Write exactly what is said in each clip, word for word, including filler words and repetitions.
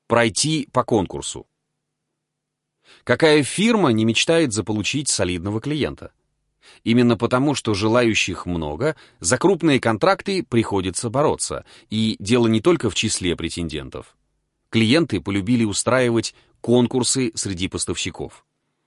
Пройти по конкурсу. Какая фирма не мечтает заполучить солидного клиента? Именно потому, что желающих много, за крупные контракты приходится бороться. И дело не только в числе претендентов. Клиенты полюбили устраивать конкурсы среди поставщиков.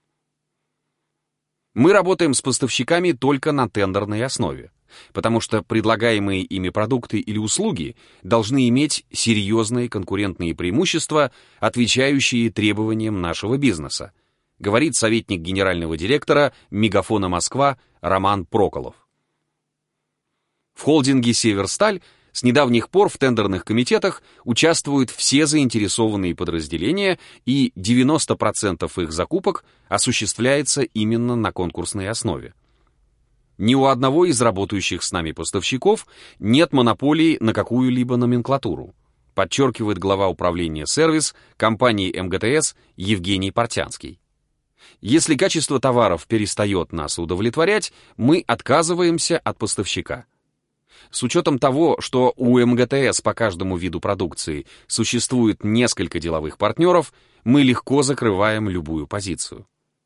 Мы работаем с поставщиками только на тендерной основе, потому что предлагаемые ими продукты или услуги должны иметь серьезные конкурентные преимущества, отвечающие требованиям нашего бизнеса, говорит советник генерального директора Мегафона Москва Роман Проколов. В холдинге «Северсталь» с недавних пор в тендерных комитетах участвуют все заинтересованные подразделения, и девяносто процентов их закупок осуществляется именно на конкурсной основе. Ни у одного из работающих с нами поставщиков нет монополии на какую-либо номенклатуру, подчеркивает глава управления «Сервис» компании эм гэ тэ эс Евгений Портянский. Если качество товаров перестает нас удовлетворять, мы отказываемся от поставщика. С учетом того, что у эм гэ тэ эс по каждому виду продукции существует несколько деловых партнеров, мы легко закрываем любую позицию.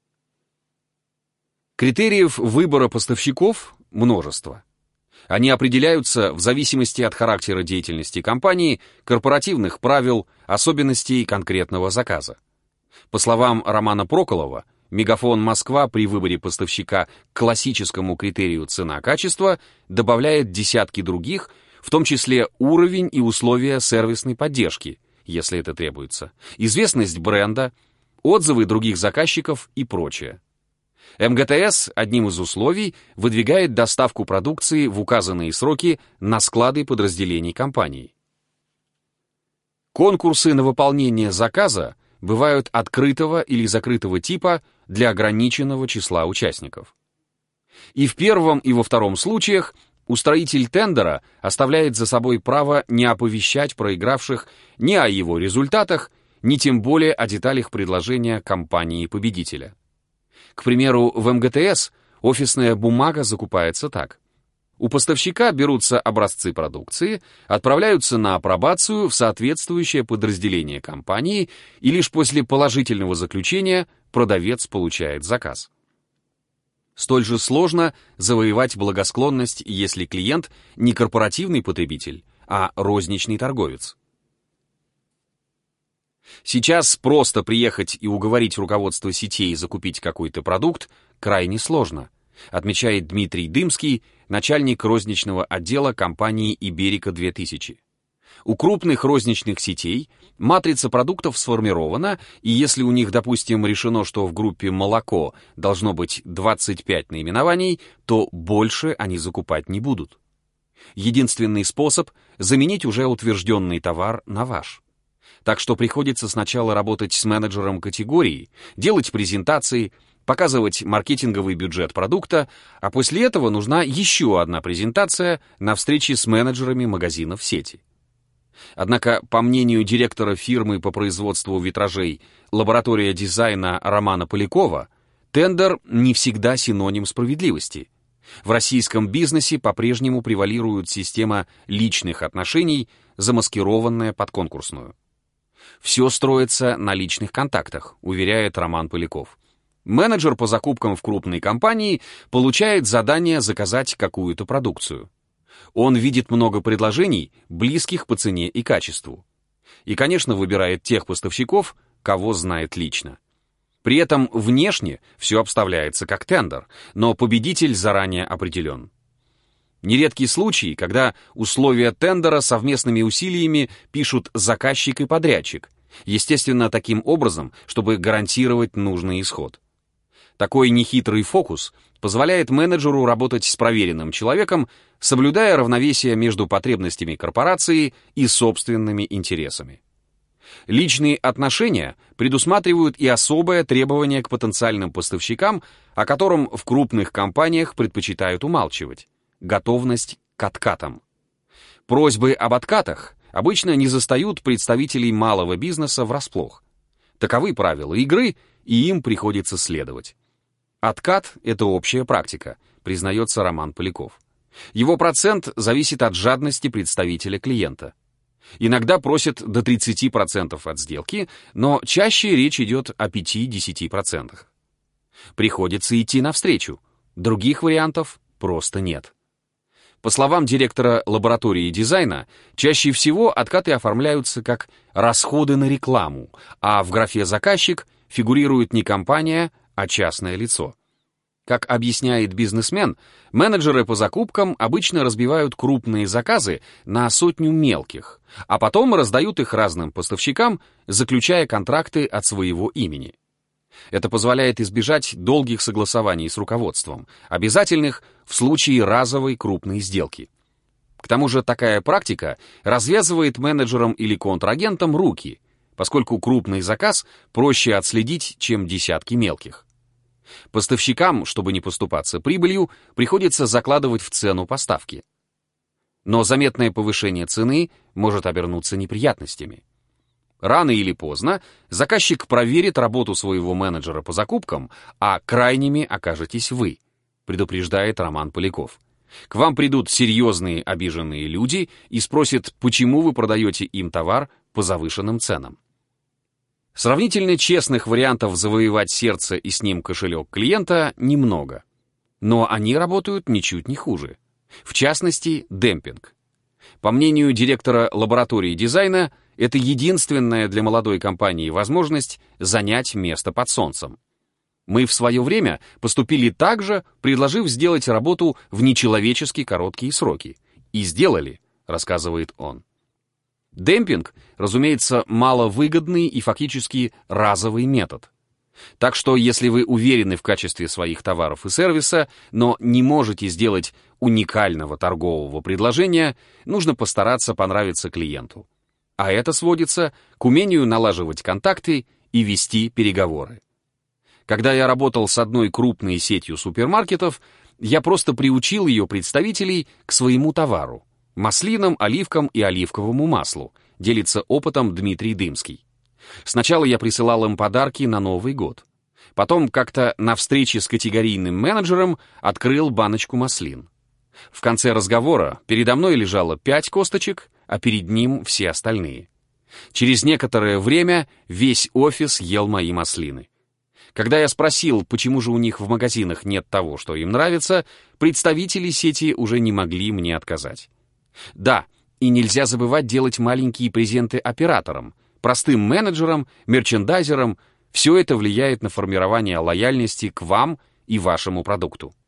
Критериев выбора поставщиков множество. Они определяются в зависимости от характера деятельности компании, корпоративных правил, особенностей конкретного заказа. По словам Романа Проколова, Мегафон Москва при выборе поставщика к классическому критерию цена-качество добавляет десятки других, в том числе уровень и условия сервисной поддержки, если это требуется, известность бренда, отзывы других заказчиков и прочее. эм гэ тэ эс одним из условий выдвигает доставку продукции в указанные сроки на склады подразделений компании. Конкурсы на выполнение заказа бывают открытого или закрытого типа для ограниченного числа участников. И в первом, и во втором случаях устроитель тендера оставляет за собой право не оповещать проигравших ни о его результатах, ни тем более о деталях предложения компании-победителя. К примеру, в эм гэ тэ эс офисная бумага закупается так. У поставщика берутся образцы продукции, отправляются на апробацию в соответствующее подразделение компании, и лишь после положительного заключения продавец получает заказ. Столь же сложно завоевать благосклонность, если клиент не корпоративный потребитель, а розничный торговец. Сейчас просто приехать и уговорить руководство сетей закупить какой-то продукт крайне сложно, отмечает Дмитрий Дымский, начальник розничного отдела компании «Иберика две тысячи». У крупных розничных сетей матрица продуктов сформирована, и если у них, допустим, решено, что в группе молоко должно быть двадцать пять наименований, то больше они закупать не будут. Единственный способ — заменить уже утвержденный товар на ваш. Так что приходится сначала работать с менеджером категории, делать презентации, показывать маркетинговый бюджет продукта, а после этого нужна еще одна презентация на встрече с менеджерами магазинов сети. Однако, по мнению директора фирмы по производству витражей «Лаборатория дизайна» Романа Полякова, тендер не всегда синоним справедливости. В российском бизнесе по-прежнему превалирует система личных отношений, замаскированная под конкурсную. Все строится на личных контактах, уверяет Роман Поляков. Менеджер по закупкам в крупной компании получает задание заказать какую-то продукцию. Он видит много предложений, близких по цене и качеству. И, конечно, выбирает тех поставщиков, кого знает лично. При этом внешне все обставляется как тендер, но победитель заранее определен. Нередки случаи, когда условия тендера совместными усилиями пишут заказчик и подрядчик, естественно, таким образом, чтобы гарантировать нужный исход. Такой нехитрый фокус позволяет менеджеру работать с проверенным человеком, соблюдая равновесие между потребностями корпорации и собственными интересами. Личные отношения предусматривают и особое требование к потенциальным поставщикам, о котором в крупных компаниях предпочитают умалчивать — готовность к откатам. Просьбы об откатах обычно не застают представителей малого бизнеса врасплох. Таковы правила игры, и им приходится следовать. Откат — это общая практика, признается Роман Поляков. Его процент зависит от жадности представителя клиента. Иногда просят до тридцати процентов от сделки, но чаще речь идет о пяти-десяти процентах. Приходится идти навстречу. Других вариантов просто нет. По словам директора лаборатории дизайна, чаще всего откаты оформляются как расходы на рекламу, а в графе «заказчик» фигурирует не компания, а частное лицо. Как объясняет бизнесмен, менеджеры по закупкам обычно разбивают крупные заказы на сотню мелких, а потом раздают их разным поставщикам, заключая контракты от своего имени. Это позволяет избежать долгих согласований с руководством, обязательных в случае разовой крупной сделки. К тому же такая практика развязывает менеджерам или контрагентам руки, поскольку крупный заказ проще отследить, чем десятки мелких. Поставщикам, чтобы не поступаться прибылью, приходится закладывать в цену поставки. Но заметное повышение цены может обернуться неприятностями. Рано или поздно заказчик проверит работу своего менеджера по закупкам, а крайними окажетесь вы, предупреждает Роман Поляков. К вам придут серьезные обиженные люди и спросят, почему вы продаете им товар по завышенным ценам. Сравнительно честных вариантов завоевать сердце и с ним кошелек клиента немного. Но они работают ничуть не хуже. В частности, демпинг. По мнению директора лаборатории дизайна, это единственная для молодой компании возможность занять место под солнцем. Мы в свое время поступили так же, предложив сделать работу в нечеловечески короткие сроки. И сделали, рассказывает он. Демпинг, разумеется, маловыгодный и фактически разовый метод. Так что, если вы уверены в качестве своих товаров и сервиса, но не можете сделать уникального торгового предложения, нужно постараться понравиться клиенту. А это сводится к умению налаживать контакты и вести переговоры. Когда я работал с одной крупной сетью супермаркетов, я просто приучил ее представителей к своему товару – маслинам, оливкам и оливковому маслу, делится опытом Дмитрий Дымский. Сначала я присылал им подарки на Новый год. Потом как-то на встрече с категорийным менеджером открыл баночку маслин. В конце разговора передо мной лежало пять косточек, а перед ним все остальные. Через некоторое время весь офис ел мои маслины. Когда я спросил, почему же у них в магазинах нет того, что им нравится, представители сети уже не могли мне отказать. Да, и нельзя забывать делать маленькие презенты операторам, простым менеджерам, мерчендайзерам. Все это влияет на формирование лояльности к вам и вашему продукту.